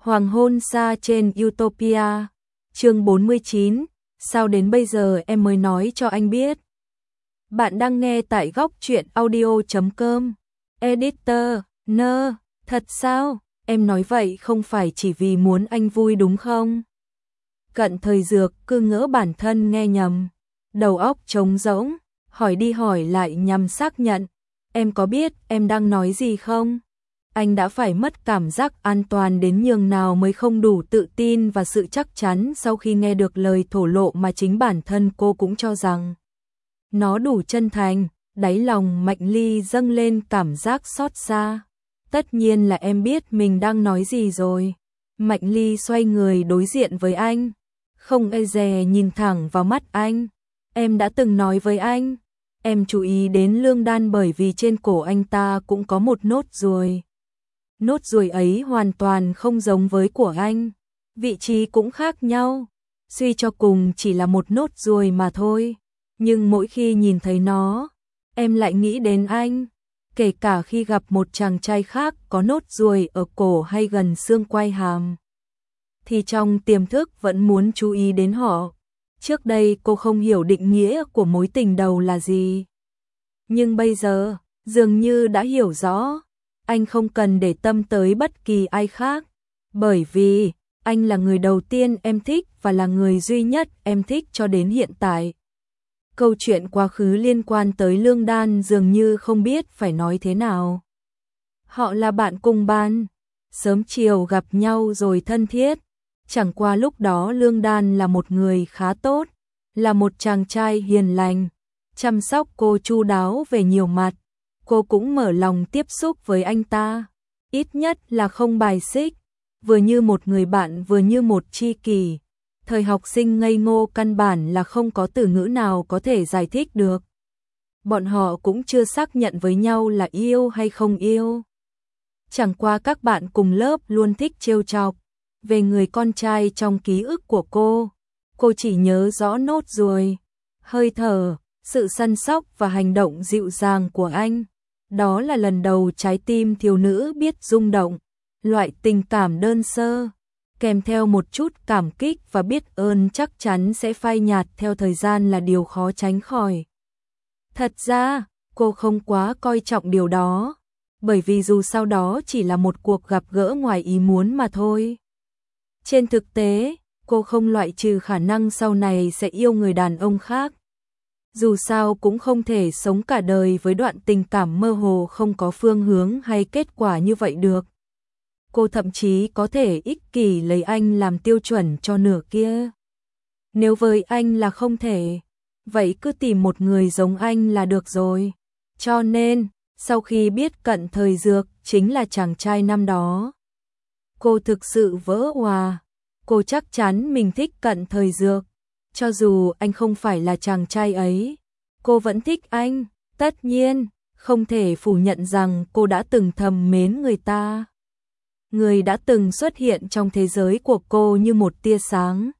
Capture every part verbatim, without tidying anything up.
Hoàng hôn xa trên Utopia. Chương bốn mươi chín. Sao đến bây giờ em mới nói cho anh biết? Bạn đang nghe tại góc truyện audio chấm com. Editor, nơ, thật sao? Em nói vậy không phải chỉ vì muốn anh vui đúng không? Cận Thời Dược cứ ngỡ bản thân nghe nhầm, đầu óc trống rỗng, hỏi đi hỏi lại nhằm xác nhận. Em có biết em đang nói gì không? Anh đã phải mất cảm giác an toàn đến nhường nào mới không đủ tự tin và sự chắc chắn sau khi nghe được lời thổ lộ mà chính bản thân cô cũng cho rằng nó đủ chân thành. Đáy lòng Mạnh Ly dâng lên cảm giác xót xa. Tất nhiên là em biết mình đang nói gì rồi. Mạnh Ly xoay người đối diện với anh, không e dè nhìn thẳng vào mắt anh. Em đã từng nói với anh, em chú ý đến Lương Đan bởi vì trên cổ anh ta cũng có một nốt ruồi. Nốt ruồi ấy hoàn toàn không giống với của anh, vị trí cũng khác nhau, suy cho cùng chỉ là một nốt ruồi mà thôi. Nhưng mỗi khi nhìn thấy nó, em lại nghĩ đến anh, kể cả khi gặp một chàng trai khác có nốt ruồi ở cổ hay gần xương quai hàm, thì trong tiềm thức vẫn muốn chú ý đến họ. Trước đây cô không hiểu định nghĩa của mối tình đầu là gì, nhưng bây giờ dường như đã hiểu rõ. Anh không cần để tâm tới bất kỳ ai khác, bởi vì anh là người đầu tiên em thích và là người duy nhất em thích cho đến hiện tại. Câu chuyện quá khứ liên quan tới Lương Đan dường như không biết phải nói thế nào. Họ là bạn cùng ban, sớm chiều gặp nhau rồi thân thiết. Chẳng qua lúc đó Lương Đan là một người khá tốt, là một chàng trai hiền lành, chăm sóc cô chu đáo về nhiều mặt. Cô cũng mở lòng tiếp xúc với anh ta, ít nhất là không bài xích, vừa như một người bạn vừa như một tri kỷ. Thời học sinh ngây ngô căn bản là không có từ ngữ nào có thể giải thích được. Bọn họ cũng chưa xác nhận với nhau là yêu hay không yêu. Chẳng qua các bạn cùng lớp luôn thích trêu chọc về người con trai trong ký ức của cô. Cô chỉ nhớ rõ nốt ruồi, hơi thở, sự săn sóc và hành động dịu dàng của anh. Đó là lần đầu trái tim thiếu nữ biết rung động, loại tình cảm đơn sơ, kèm theo một chút cảm kích và biết ơn chắc chắn sẽ phai nhạt theo thời gian là điều khó tránh khỏi. Thật ra, cô không quá coi trọng điều đó, bởi vì dù sau đó chỉ là một cuộc gặp gỡ ngoài ý muốn mà thôi. Trên thực tế, cô không loại trừ khả năng sau này sẽ yêu người đàn ông khác. Dù sao cũng không thể sống cả đời với đoạn tình cảm mơ hồ không có phương hướng hay kết quả như vậy được. Cô thậm chí có thể ích kỷ lấy anh làm tiêu chuẩn cho nửa kia. Nếu với anh là không thể, vậy cứ tìm một người giống anh là được rồi. Cho nên, sau khi biết Cận Thời Dược chính là chàng trai năm đó, cô thực sự vỡ òa. Cô chắc chắn mình thích Cận Thời Dược. Cho dù anh không phải là chàng trai ấy, cô vẫn thích anh. Tất nhiên, không thể phủ nhận rằng cô đã từng thầm mến người ta. Người đã từng xuất hiện trong thế giới của cô như một tia sáng.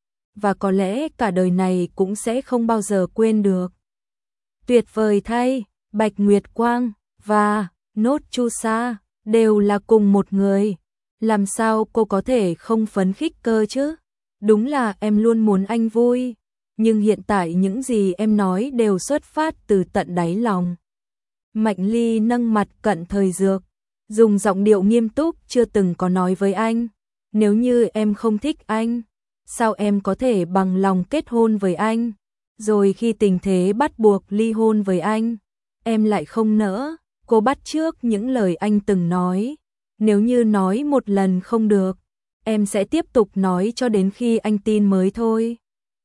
Và có lẽ cả đời này cũng sẽ không bao giờ quên được. Tuyệt vời thay, Bạch Nguyệt Quang và Nốt Chu Sa đều là cùng một người. Làm sao cô có thể không phấn khích cơ chứ? Đúng là em luôn muốn anh vui, nhưng hiện tại những gì em nói đều xuất phát từ tận đáy lòng. Mạnh Ly nâng mặt Cận Thời Dược, dùng giọng điệu nghiêm túc chưa từng có nói với anh. Nếu như em không thích anh, sao em có thể bằng lòng kết hôn với anh? Rồi khi tình thế bắt buộc ly hôn với anh, em lại không nỡ. Cô bắt chước những lời anh từng nói. Nếu như nói một lần không được, em sẽ tiếp tục nói cho đến khi anh tin mới thôi.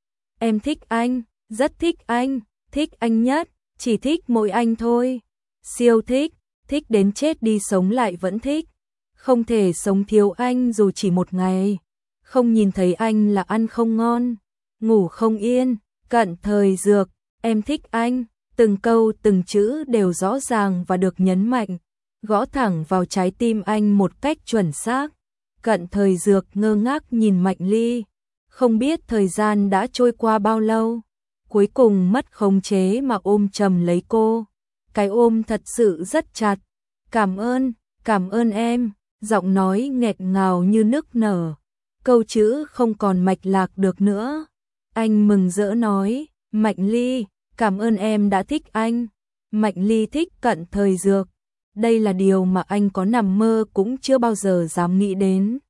Em thích anh, rất thích anh, thích anh nhất, chỉ thích mỗi anh thôi. Siêu thích, thích đến chết đi sống lại vẫn thích. Không thể sống thiếu anh dù chỉ một ngày. Không nhìn thấy anh là ăn không ngon, ngủ không yên. Cận Thời Dược, em thích anh. Từng câu từng chữ đều rõ ràng và được nhấn mạnh, gõ thẳng vào trái tim anh một cách chuẩn xác. Cận Thời Dược ngơ ngác nhìn Mạnh Ly, không biết thời gian đã trôi qua bao lâu, cuối cùng mất khống chế mà ôm chầm lấy cô. Cái ôm thật sự rất chặt. Cảm ơn, cảm ơn em. giọng nói nghẹt ngào như nức nở, câu chữ không còn mạch lạc được nữa. Anh mừng rỡ nói, Mạnh Ly, cảm ơn em đã thích anh. Mạnh Ly thích Cận Thời Dược. Đây là điều mà anh có nằm mơ cũng chưa bao giờ dám nghĩ đến.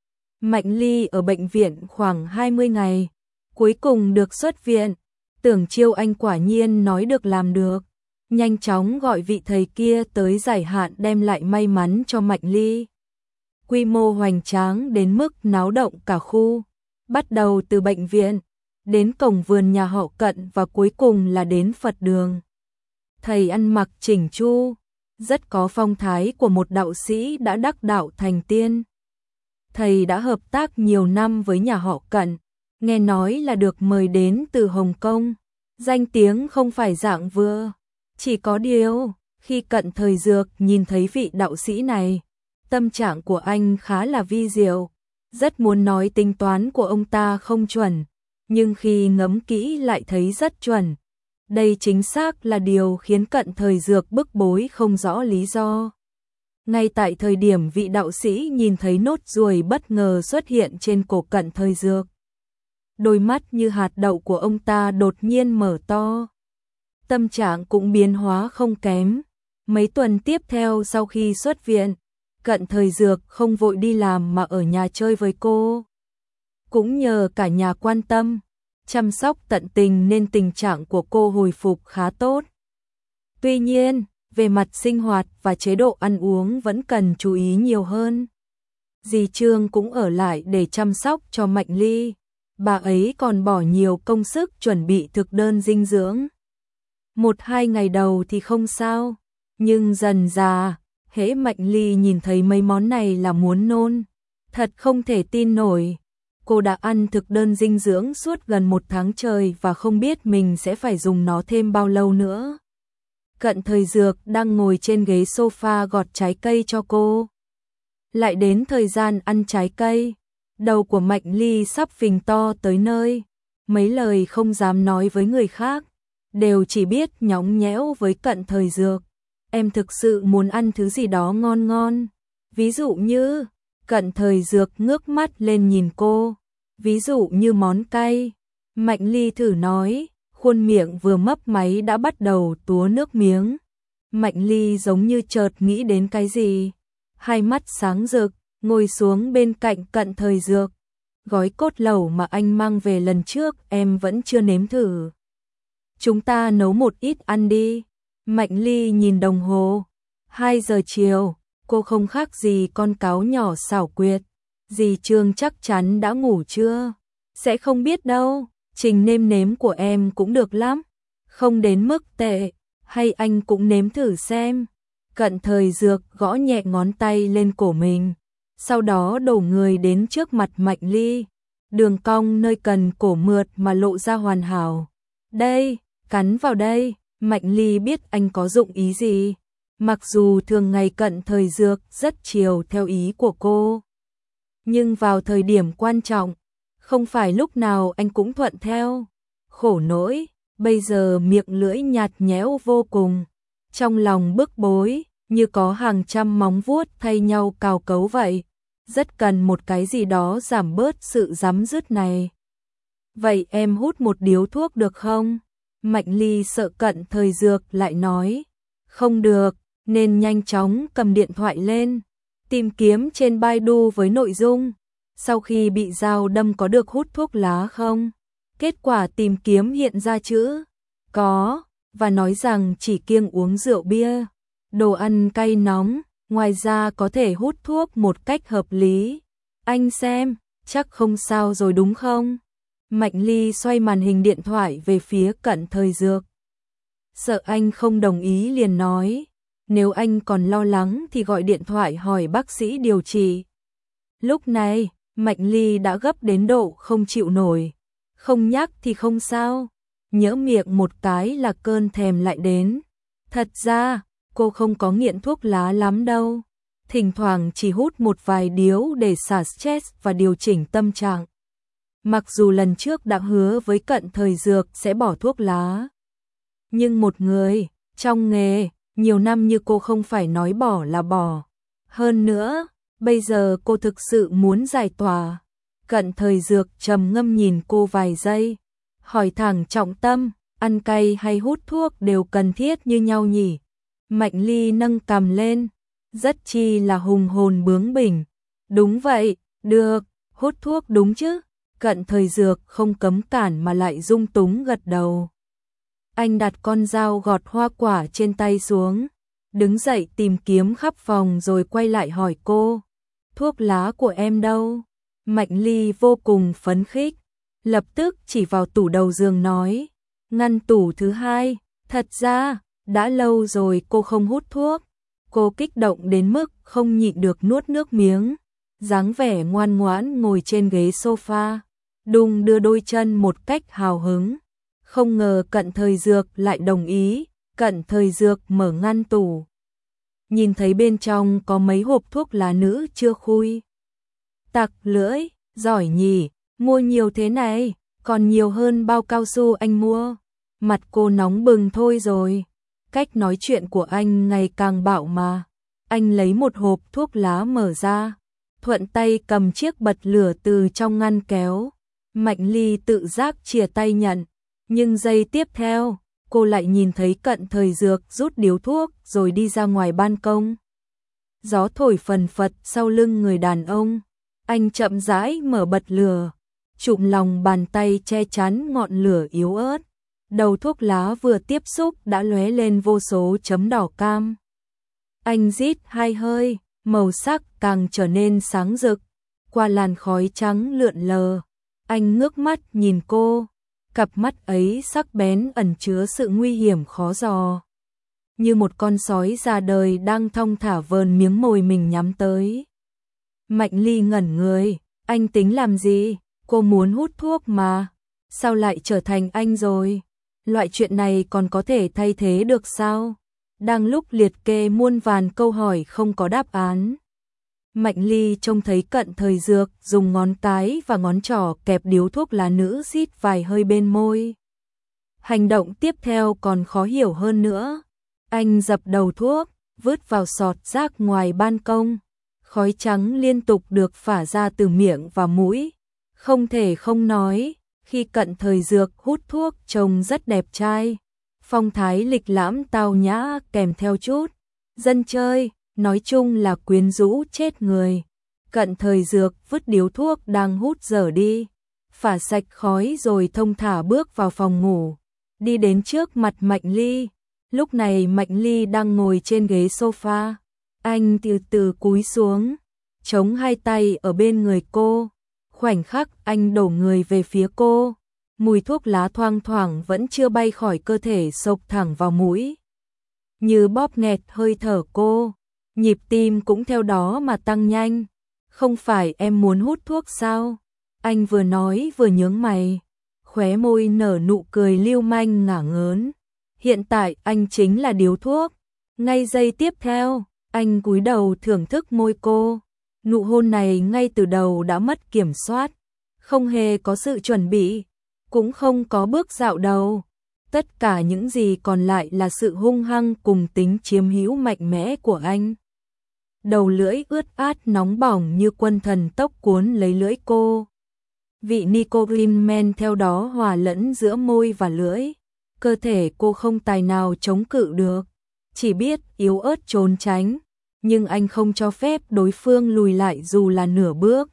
Mạnh Ly ở bệnh viện khoảng hai mươi ngày, cuối cùng được xuất viện. Tưởng Chiêu Anh quả nhiên nói được làm được, nhanh chóng gọi vị thầy kia tới giải hạn đem lại may mắn cho Mạnh Ly. Quy mô hoành tráng đến mức náo động cả khu, bắt đầu từ bệnh viện, đến cổng vườn nhà họ Cận và cuối cùng là đến Phật đường. Thầy ăn mặc chỉnh chu, rất có phong thái của một đạo sĩ đã đắc đạo thành tiên. Thầy đã hợp tác nhiều năm với nhà họ Cận, nghe nói là được mời đến từ Hồng Kông, danh tiếng không phải dạng vừa. Chỉ có điều, khi Cận Thời Dược nhìn thấy vị đạo sĩ này, tâm trạng của anh khá là vi diệu, rất muốn nói tính toán của ông ta không chuẩn, nhưng khi ngẫm kỹ lại thấy rất chuẩn. Đây chính xác là điều khiến Cận Thời Dược bức bối không rõ lý do. Ngay tại thời điểm vị đạo sĩ nhìn thấy nốt ruồi bất ngờ xuất hiện trên cổ Cận Thời Dược, đôi mắt như hạt đậu của ông ta đột nhiên mở to. Tâm trạng cũng biến hóa không kém. Mấy tuần tiếp theo sau khi xuất viện, Cận Thời Dược không vội đi làm mà ở nhà chơi với cô. Cũng nhờ cả nhà quan tâm, chăm sóc tận tình nên tình trạng của cô hồi phục khá tốt. Tuy nhiên, về mặt sinh hoạt và chế độ ăn uống vẫn cần chú ý nhiều hơn. Dì Trương cũng ở lại để chăm sóc cho Mạnh Ly. Bà ấy còn bỏ nhiều công sức chuẩn bị thực đơn dinh dưỡng. Một hai ngày đầu thì không sao, nhưng dần dà, hễ Mạnh Ly nhìn thấy mấy món này là muốn nôn. Thật không thể tin nổi. Cô đã ăn thực đơn dinh dưỡng suốt gần một tháng trời và không biết mình sẽ phải dùng nó thêm bao lâu nữa. Cận Thời Dược đang ngồi trên ghế sofa gọt trái cây cho cô. Lại đến thời gian ăn trái cây, đầu của Mạnh Ly sắp phình to tới nơi, mấy lời không dám nói với người khác, đều chỉ biết nhõng nhẽo với Cận Thời Dược. Em thực sự muốn ăn thứ gì đó ngon ngon. Ví dụ như, Cận Thời Dược ngước mắt lên nhìn cô. Ví dụ như món cay. Mạnh Ly thử nói, khuôn miệng vừa mấp máy đã bắt đầu túa nước miếng. Mạnh Ly giống như chợt nghĩ đến cái gì. Hai mắt sáng rực, ngồi xuống bên cạnh Cận Thời Dược. Gói cốt lẩu mà anh mang về lần trước em vẫn chưa nếm thử. Chúng ta nấu một ít ăn đi. Mạnh Ly nhìn đồng hồ. Hai giờ chiều, cô không khác gì con cáo nhỏ xảo quyệt. Dì Trương chắc chắn đã ngủ chưa? Sẽ không biết đâu, trình nêm nếm của em cũng được lắm. Không đến mức tệ, hay anh cũng nếm thử xem. Cận Thời Dược gõ nhẹ ngón tay lên cổ mình, sau đó đổ người đến trước mặt Mạnh Ly. Đường cong nơi cần cổ mượt mà lộ ra hoàn hảo. Đây, cắn vào đây. Mạnh Ly biết anh có dụng ý gì. Mặc dù thường ngày Cận Thời Dược rất chiều theo ý của cô, nhưng vào thời điểm quan trọng, không phải lúc nào anh cũng thuận theo. Khổ nỗi, bây giờ miệng lưỡi nhạt nhẽo vô cùng, trong lòng bức bối, như có hàng trăm móng vuốt thay nhau cào cấu vậy. Rất cần một cái gì đó giảm bớt sự rắm rứt này. Vậy em hút một điếu thuốc được không? Mạnh Ly sợ Cận Thời Dược lại nói. Không được, nên nhanh chóng cầm điện thoại lên, tìm kiếm trên Baidu với nội dung. Sau khi bị dao đâm có được hút thuốc lá không? Kết quả tìm kiếm hiện ra chữ có, và nói rằng chỉ kiêng uống rượu bia, đồ ăn cay nóng, ngoài ra có thể hút thuốc một cách hợp lý. Anh xem, chắc không sao rồi đúng không? Mạnh Ly xoay màn hình điện thoại về phía Cận Thời Dược. Sợ anh không đồng ý liền nói, nếu anh còn lo lắng thì gọi điện thoại hỏi bác sĩ điều trị. Lúc này, Mạnh Ly đã gấp đến độ không chịu nổi. Không nhắc thì không sao, nhỡ miệng một cái là cơn thèm lại đến. Thật ra, cô không có nghiện thuốc lá lắm đâu. Thỉnh thoảng chỉ hút một vài điếu để xả stress và điều chỉnh tâm trạng. Mặc dù lần trước đã hứa với Cận Thời Dược sẽ bỏ thuốc lá, nhưng một người trong nghề nhiều năm như cô không phải nói bỏ là bỏ. Hơn nữa, Bây giờ cô thực sự muốn giải tỏa. Cận Thời Dược trầm ngâm nhìn cô vài giây, hỏi thẳng trọng tâm, ăn cay hay hút thuốc đều cần thiết như nhau nhỉ? Mạnh Ly nâng cằm lên, rất chi là hùng hồn bướng bỉnh. Đúng vậy, được, hút thuốc đúng chứ? Cận Thời Dược không cấm cản mà lại dung túng gật đầu. Anh đặt con dao gọt hoa quả trên tay xuống, đứng dậy tìm kiếm khắp phòng rồi quay lại hỏi cô, thuốc lá của em đâu? Mạnh Ly vô cùng phấn khích, lập tức chỉ vào tủ đầu giường nói, ngăn tủ thứ hai, thật ra, đã lâu rồi cô không hút thuốc. Cô kích động đến mức không nhịn được nuốt nước miếng, dáng vẻ ngoan ngoãn ngồi trên ghế sofa, đung đưa đôi chân một cách hào hứng. Không ngờ Cận Thời Dược lại đồng ý. Cận Thời Dược mở ngăn tủ, nhìn thấy bên trong có mấy hộp thuốc lá nữ chưa khui. Tặc lưỡi, giỏi nhỉ, mua nhiều thế này, còn nhiều hơn bao cao su anh mua. Mặt cô nóng bừng thôi rồi. Cách nói chuyện của anh ngày càng bạo mà. Anh lấy một hộp thuốc lá mở ra, thuận tay cầm chiếc bật lửa từ trong ngăn kéo. Mạnh Ly tự giác chìa tay nhận, nhưng giây tiếp theo, cô lại nhìn thấy Cận Thời Dược rút điếu thuốc rồi đi ra ngoài ban công. Gió thổi phần phật sau lưng người đàn ông, anh chậm rãi mở bật lửa, chụm lòng bàn tay che chắn ngọn lửa yếu ớt. Đầu thuốc lá vừa tiếp xúc đã lóe lên vô số chấm đỏ cam. Anh rít hai hơi, màu sắc càng trở nên sáng rực, qua làn khói trắng lượn lờ. Anh ngước mắt nhìn cô, cặp mắt ấy sắc bén ẩn chứa sự nguy hiểm khó dò. Như một con sói già đời đang thong thả vờn miếng mồi mình nhắm tới. Mạnh Ly ngẩn người, anh tính làm gì? Cô muốn hút thuốc mà, sao lại trở thành anh rồi? Loại chuyện này còn có thể thay thế được sao? Đang lúc liệt kê muôn vàn câu hỏi không có đáp án, Mạnh Ly trông thấy Cận Thời Dược dùng ngón cái và ngón trỏ kẹp điếu thuốc lá nữ rít vài hơi bên môi. Hành động tiếp theo còn khó hiểu hơn nữa. Anh dập đầu thuốc, vứt vào sọt rác ngoài ban công. Khói trắng liên tục được phả ra từ miệng và mũi. Không thể không nói, khi Cận Thời Dược hút thuốc trông rất đẹp trai. Phong thái lịch lãm tao nhã kèm theo chút dân chơi, nói chung là quyến rũ chết người. Cận Thời Dược vứt điếu thuốc đang hút dở đi, phả sạch khói rồi thông thả bước vào phòng ngủ, đi đến trước mặt Mạnh Ly. Lúc này Mạnh Ly đang ngồi trên ghế sofa, anh từ từ cúi xuống, chống hai tay ở bên người cô. Khoảnh khắc anh đổ người về phía cô, mùi thuốc lá thoang thoảng vẫn chưa bay khỏi cơ thể xộc thẳng vào mũi, như bóp nghẹt hơi thở cô. Nhịp tim cũng theo đó mà tăng nhanh. Không phải em muốn hút thuốc sao? Anh vừa nói vừa nhướng mày, khóe môi nở nụ cười lưu manh ngả ngớn. Hiện tại anh chính là điếu thuốc. Ngay giây tiếp theo, anh cúi đầu thưởng thức môi cô. Nụ hôn này ngay từ đầu đã mất kiểm soát, không hề có sự chuẩn bị, cũng không có bước dạo đầu. Tất cả những gì còn lại là sự hung hăng cùng tính chiếm hữu mạnh mẽ của anh. Đầu lưỡi ướt át nóng bỏng như quân thần tốc cuốn lấy lưỡi cô. Vị nicotine men theo đó hòa lẫn giữa môi và lưỡi. Cơ thể cô không tài nào chống cự được, chỉ biết yếu ớt trốn tránh. Nhưng anh không cho phép đối phương lùi lại dù là nửa bước.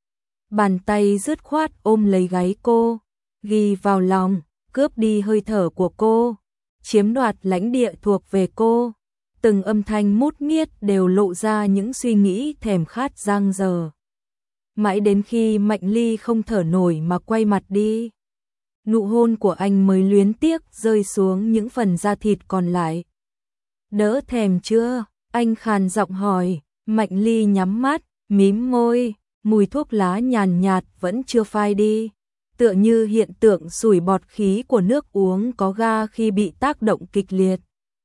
Bàn tay dứt khoát ôm lấy gáy cô, ghi vào lòng, cướp đi hơi thở của cô, chiếm đoạt lãnh địa thuộc về cô. Từng âm thanh mút miết đều lộ ra những suy nghĩ thèm khát giang dở. Mãi đến khi Mạnh Ly không thở nổi mà quay mặt đi, nụ hôn của anh mới luyến tiếc rơi xuống những phần da thịt còn lại. Đỡ thèm chưa? Anh khàn giọng hỏi. Mạnh Ly nhắm mắt, mím môi, mùi thuốc lá nhàn nhạt vẫn chưa phai đi, tựa như hiện tượng sủi bọt khí của nước uống có ga khi bị tác động kịch liệt.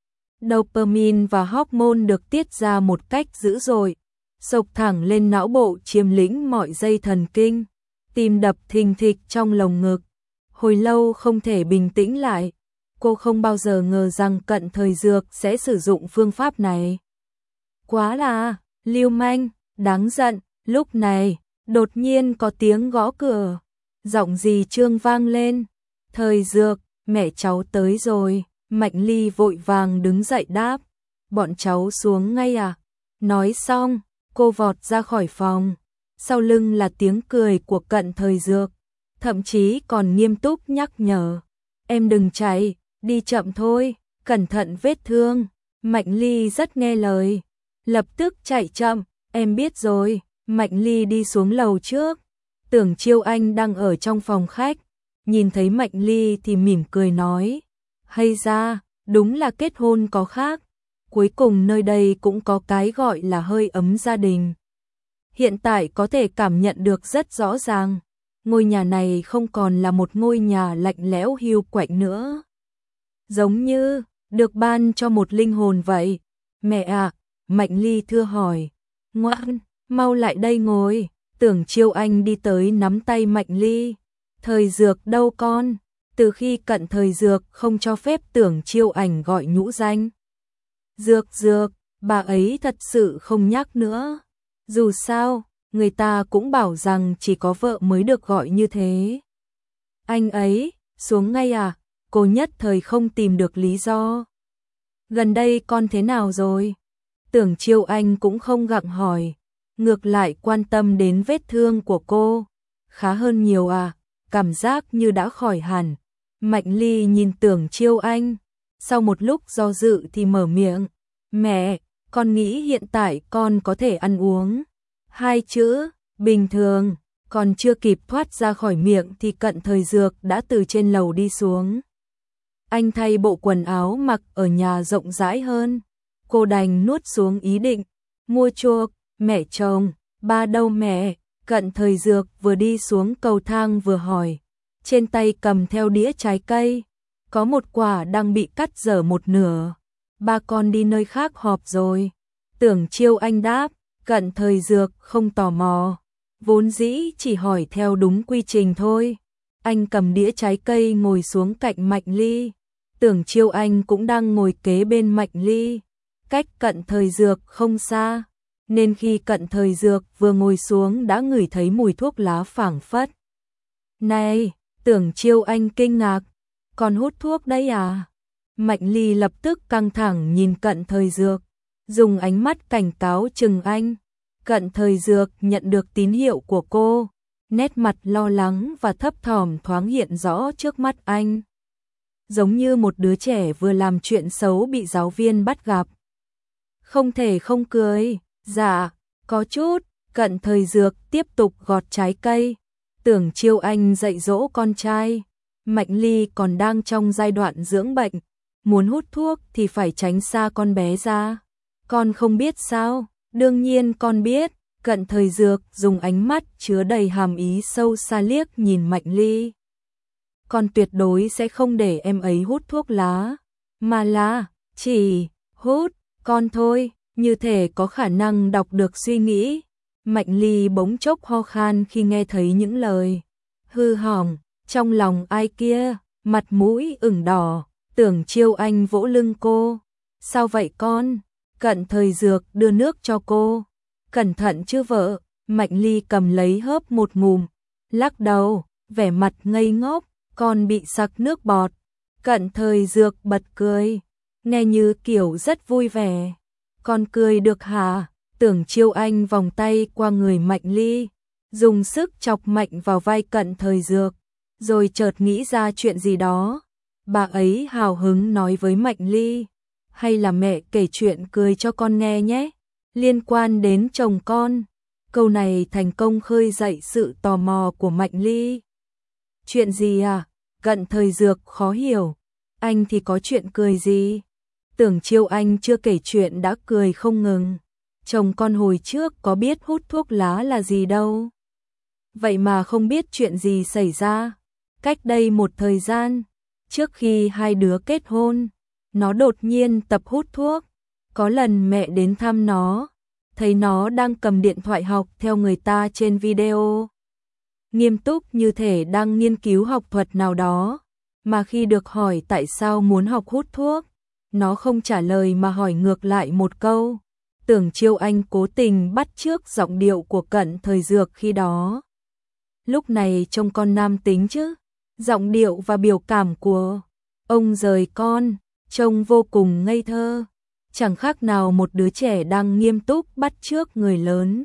Dopamine và hormone được tiết ra một cách dữ dội, xộc thẳng lên não bộ chiếm lĩnh mọi dây thần kinh, tim đập thình thịch trong lồng ngực. Hồi lâu không thể bình tĩnh lại, cô không bao giờ ngờ rằng Cận Thời Dược sẽ sử dụng phương pháp này. Quá là lưu manh, Đáng giận, lúc này, đột nhiên có tiếng gõ cửa. Giọng dì Trương vang lên. Thời Dược, mẹ cháu tới rồi. Mạnh Ly vội vàng đứng dậy đáp. Bọn cháu xuống ngay à? Nói xong, cô vọt ra khỏi phòng. Sau lưng là tiếng cười của Cận Thời Dược. Thậm chí còn nghiêm túc nhắc nhở. Em đừng chạy, đi chậm thôi, cẩn thận vết thương. Mạnh Ly rất nghe lời. Lập tức chạy chậm, em biết rồi. Mạnh Ly đi xuống lầu trước. Tưởng Chiêu Anh đang ở trong phòng khách. Nhìn thấy Mạnh Ly thì mỉm cười nói. Hay ra, đúng là kết hôn có khác. Cuối cùng nơi đây cũng có cái gọi là hơi ấm gia đình. Hiện tại có thể cảm nhận được rất rõ ràng. Ngôi nhà này không còn là một ngôi nhà lạnh lẽo hiu quạnh nữa. Giống như được ban cho một linh hồn vậy. Mẹ à, Mạnh Ly thưa hỏi. Ngoan, mau lại đây ngồi. Tưởng Chiêu Anh đi tới nắm tay Mạnh Ly. Thời Dược đâu con? Từ khi Cận Thời Dược không cho phép Tưởng Chiêu Anh gọi nhũ danh. Dược Dược, bà ấy thật sự không nhắc nữa. Dù sao, người ta cũng bảo rằng chỉ có vợ mới được gọi như thế. Anh ấy, xuống ngay à? Cô nhất thời không tìm được lý do. Gần đây con thế nào rồi? Tưởng Chiêu Anh cũng không gặng hỏi. Ngược lại quan tâm đến vết thương của cô. Khá hơn nhiều à? Cảm giác như đã khỏi hẳn. Mạnh Ly nhìn Tưởng Chiêu Anh. Sau một lúc do dự thì mở miệng. Mẹ, con nghĩ hiện tại con có thể ăn uống. Hai chữ, bình thường. Còn chưa kịp thoát ra khỏi miệng thì Cận Thời Dược đã từ trên lầu đi xuống. Anh thay bộ quần áo mặc ở nhà rộng rãi hơn. Cô đành nuốt xuống ý định. Mua chuộc, mẹ chồng, ba đâu mẹ? Cận Thời Dược vừa đi xuống cầu thang vừa hỏi. Trên tay cầm theo đĩa trái cây. Có một quả đang bị cắt dở một nửa. Ba con đi nơi khác họp rồi. Tưởng Chiêu Anh đáp. Cận Thời Dược không tò mò. Vốn dĩ chỉ hỏi theo đúng quy trình thôi. Anh cầm đĩa trái cây ngồi xuống cạnh Mạnh Ly. Tưởng Chiêu Anh cũng đang ngồi kế bên Mạnh Ly. Cách Cận Thời Dược không xa. Nên khi Cận Thời Dược vừa ngồi xuống đã ngửi thấy mùi thuốc lá phảng phất. Này, Tưởng Chiêu Anh kinh ngạc. Còn hút thuốc đấy à? Mạnh Ly lập tức căng thẳng nhìn Cận Thời Dược. Dùng ánh mắt cảnh cáo chừng anh. Cận Thời Dược nhận được tín hiệu của cô. Nét mặt lo lắng và thấp thỏm thoáng hiện rõ trước mắt anh. Giống như một đứa trẻ vừa làm chuyện xấu bị giáo viên bắt gặp. Không thể không cười. Dạ, có chút. Cận Thời Dược tiếp tục gọt trái cây. Tưởng Chiêu Anh dạy dỗ con trai. Mạnh Ly còn đang trong giai đoạn dưỡng bệnh. Muốn hút thuốc thì phải tránh xa con bé ra. Con không biết sao? Đương nhiên con biết. Cận Thời Dược dùng ánh mắt chứa đầy hàm ý sâu xa liếc nhìn Mạnh Ly. Con tuyệt đối sẽ không để em ấy hút thuốc lá. Mà là, chỉ, hút, con thôi. Như thể có khả năng đọc được suy nghĩ. Mạnh Ly bỗng chốc ho khan khi nghe thấy những lời. Hư hỏng, trong lòng ai kia, mặt mũi ửng đỏ. Tưởng Chiêu Anh vỗ lưng cô. Sao vậy con? Cận Thời Dược đưa nước cho cô. Cẩn thận chứ vợ. Mạnh Ly cầm lấy hớp một ngụm. Lắc đầu, vẻ mặt ngây ngốc. Con bị sặc nước bọt. Cận Thời Dược bật cười. Nghe như kiểu rất vui vẻ. Con cười được hả? Tưởng Chiêu Anh vòng tay qua người Mạnh Ly. Dùng sức chọc mạnh vào vai Cận Thời Dược. Rồi chợt nghĩ ra chuyện gì đó. Bà ấy hào hứng nói với Mạnh Ly. Hay là mẹ kể chuyện cười cho con nghe nhé. Liên quan đến chồng con. Câu này thành công khơi dậy sự tò mò của Mạnh Ly. Chuyện gì à? Cận Thời Dược khó hiểu. Anh thì có chuyện cười gì? Tưởng Chiêu Anh chưa kể chuyện đã cười không ngừng. Chồng con hồi trước có biết hút thuốc lá là gì đâu. Vậy mà không biết chuyện gì xảy ra. Cách đây một thời gian, trước khi hai đứa kết hôn, nó đột nhiên tập hút thuốc. Có lần mẹ đến thăm nó, thấy nó đang cầm điện thoại học theo người ta trên video. Nghiêm túc như thể đang nghiên cứu học thuật nào đó. Mà khi được hỏi tại sao muốn học hút thuốc, nó không trả lời mà hỏi ngược lại một câu. Tưởng Chiêu Anh cố tình bắt chước giọng điệu của Cận Thời Dược khi đó. Lúc này trông con nam tính chứ, giọng điệu và biểu cảm của ông rời con, trông vô cùng ngây thơ, chẳng khác nào một đứa trẻ đang nghiêm túc bắt chước người lớn.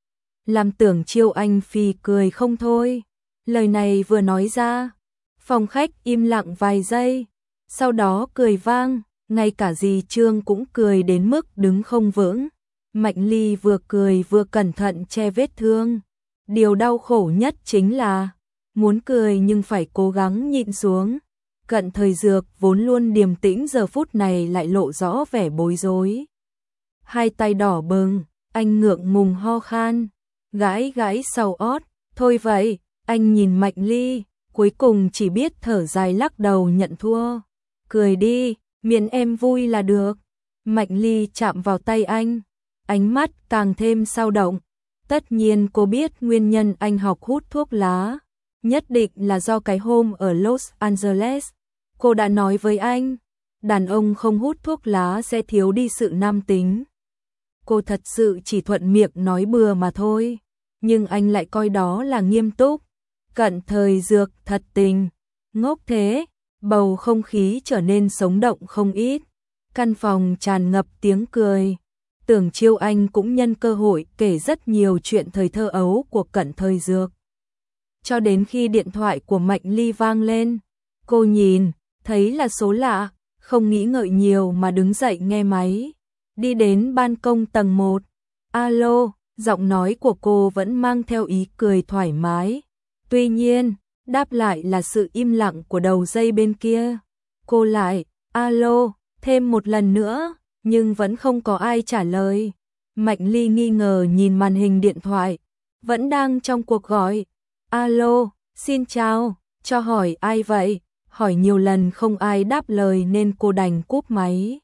Làm Tưởng Chiêu Anh phì cười không thôi, lời này vừa nói ra, phòng khách im lặng vài giây, sau đó cười vang, ngay cả dì Trương cũng cười đến mức đứng không vững. Mạnh Ly vừa cười vừa cẩn thận che vết thương. Điều đau khổ nhất chính là muốn cười nhưng phải cố gắng nhịn xuống. Cận Thời Dược vốn luôn điềm tĩnh giờ phút này lại lộ rõ vẻ bối rối. Hai tay đỏ bừng, anh ngượng ngùng ho khan, gãi gãi sau ót. Thôi vậy, anh nhìn Mạnh Ly, cuối cùng chỉ biết thở dài lắc đầu nhận thua. Cười đi, miễn em vui là được. Mạnh Ly chạm vào tay anh, ánh mắt càng thêm dao động. Tất nhiên cô biết nguyên nhân anh học hút thuốc lá, nhất định là do cái hôm ở Los Angeles. Cô đã nói với anh, đàn ông không hút thuốc lá sẽ thiếu đi sự nam tính. Cô thật sự chỉ thuận miệng nói bừa mà thôi, nhưng anh lại coi đó là nghiêm túc. Cận Thời Dược thật tình, ngốc thế. Bầu không khí trở nên sống động không ít, căn phòng tràn ngập tiếng cười. Tưởng Chiêu Anh cũng nhân cơ hội kể rất nhiều chuyện thời thơ ấu của Cận Thời Dược. Cho đến khi điện thoại của Mạnh Ly vang lên, cô nhìn, thấy là số lạ, không nghĩ ngợi nhiều mà đứng dậy nghe máy. Đi đến ban công tầng một. Alo, giọng nói của cô vẫn mang theo ý cười thoải mái. Tuy nhiên, đáp lại là sự im lặng của đầu dây bên kia. Cô lại, alo, thêm một lần nữa, nhưng vẫn không có ai trả lời. Mạnh Ly nghi ngờ nhìn màn hình điện thoại, vẫn đang trong cuộc gọi. Alo, xin chào, cho hỏi ai vậy? Hỏi nhiều lần không ai đáp lời nên cô đành cúp máy.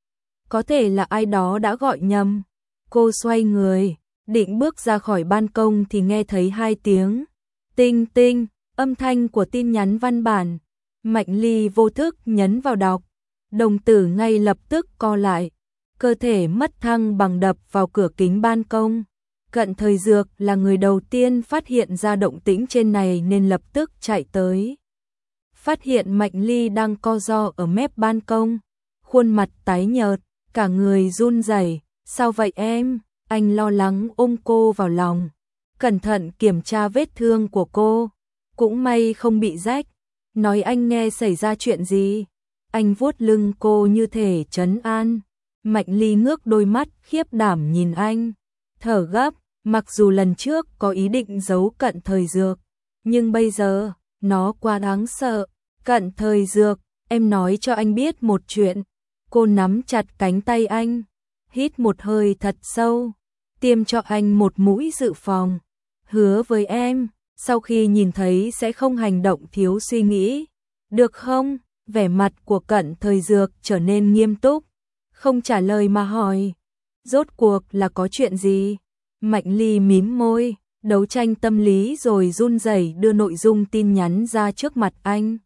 Có thể là ai đó đã gọi nhầm. Cô xoay người, định bước ra khỏi ban công thì nghe thấy hai tiếng. Tinh tinh, âm thanh của tin nhắn văn bản. Mạnh Ly vô thức nhấn vào đọc. Đồng tử ngay lập tức co lại. Cơ thể mất thăng bằng đập vào cửa kính ban công. Cận Thời Dược là người đầu tiên phát hiện ra động tĩnh trên này nên lập tức chạy tới. Phát hiện Mạnh Ly đang co ro ở mép ban công. Khuôn mặt tái nhợt, cả người run rẩy. Sao vậy em? Anh lo lắng ôm cô vào lòng, cẩn thận kiểm tra vết thương của cô. Cũng may không bị rách. Nói anh nghe xảy ra chuyện gì. Anh vuốt lưng cô như thể trấn an. Mạnh Ly ngước đôi mắt khiếp đảm nhìn anh, thở gấp. Mặc dù lần trước có ý định giấu Cận Thời Dược, nhưng bây giờ nó quá đáng sợ. Cận Thời Dược, em nói cho anh biết một chuyện. Cô nắm chặt cánh tay anh, hít một hơi thật sâu, tiêm cho anh một mũi dự phòng. Hứa với em, sau khi nhìn thấy sẽ không hành động thiếu suy nghĩ. Được không? Vẻ mặt của Cận Thời Dược trở nên nghiêm túc, không trả lời mà hỏi. Rốt cuộc là có chuyện gì? Mạnh Ly mím môi, đấu tranh tâm lý rồi run rẩy đưa nội dung tin nhắn ra trước mặt anh.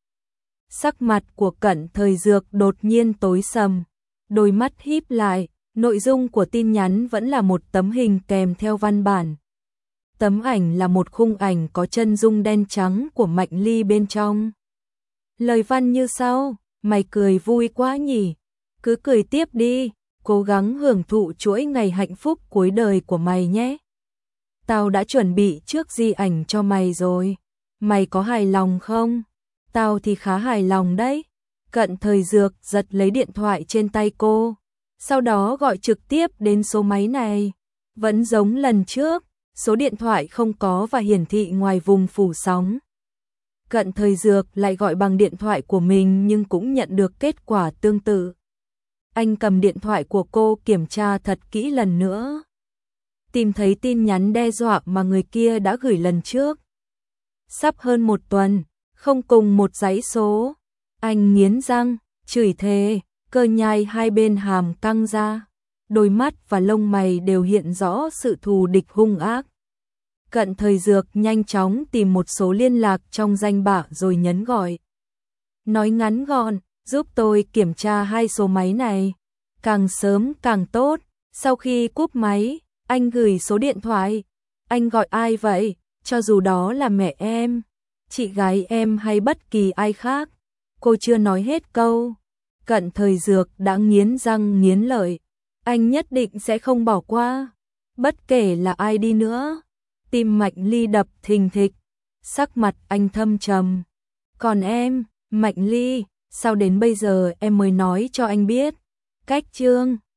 Sắc mặt của Cận Thời Dược đột nhiên tối sầm, đôi mắt híp lại. Nội dung của tin nhắn vẫn là một tấm hình kèm theo văn bản. Tấm ảnh là một khung ảnh có chân dung đen trắng của Mạnh Ly bên trong. Lời văn như sau: mày cười vui quá nhỉ, cứ cười tiếp đi, cố gắng hưởng thụ chuỗi ngày hạnh phúc cuối đời của mày nhé. Tao đã chuẩn bị trước di ảnh cho mày rồi, mày có hài lòng không? Tao thì khá hài lòng đấy. Cận Thời Dược giật lấy điện thoại trên tay cô, sau đó gọi trực tiếp đến số máy này. Vẫn giống lần trước, số điện thoại không có và hiển thị ngoài vùng phủ sóng. Cận Thời Dược lại gọi bằng điện thoại của mình nhưng cũng nhận được kết quả tương tự. Anh cầm điện thoại của cô kiểm tra thật kỹ lần nữa, tìm thấy tin nhắn đe dọa mà người kia đã gửi lần trước. Sắp hơn một tuần, không cùng một dãy số. Anh nghiến răng, chửi thề, cơ nhai hai bên hàm căng ra. Đôi mắt và lông mày đều hiện rõ sự thù địch hung ác. Cận Thời Dược nhanh chóng tìm một số liên lạc trong danh bạ rồi nhấn gọi. Nói ngắn gọn, giúp tôi kiểm tra hai số máy này, càng sớm càng tốt. Sau khi cúp máy, anh gửi số điện thoại. Anh gọi ai vậy? Cho dù đó là mẹ em, chị gái em hay bất kỳ ai khác. Cô chưa nói hết câu. Cận Thời Dược đã nghiến răng nghiến lợi. Anh nhất định sẽ không bỏ qua. Bất kể là ai đi nữa. Tim Mạnh Ly đập thình thịch. Sắc mặt anh thâm trầm. Còn em, Mạnh Ly, sao đến bây giờ em mới nói cho anh biết? Cách Trương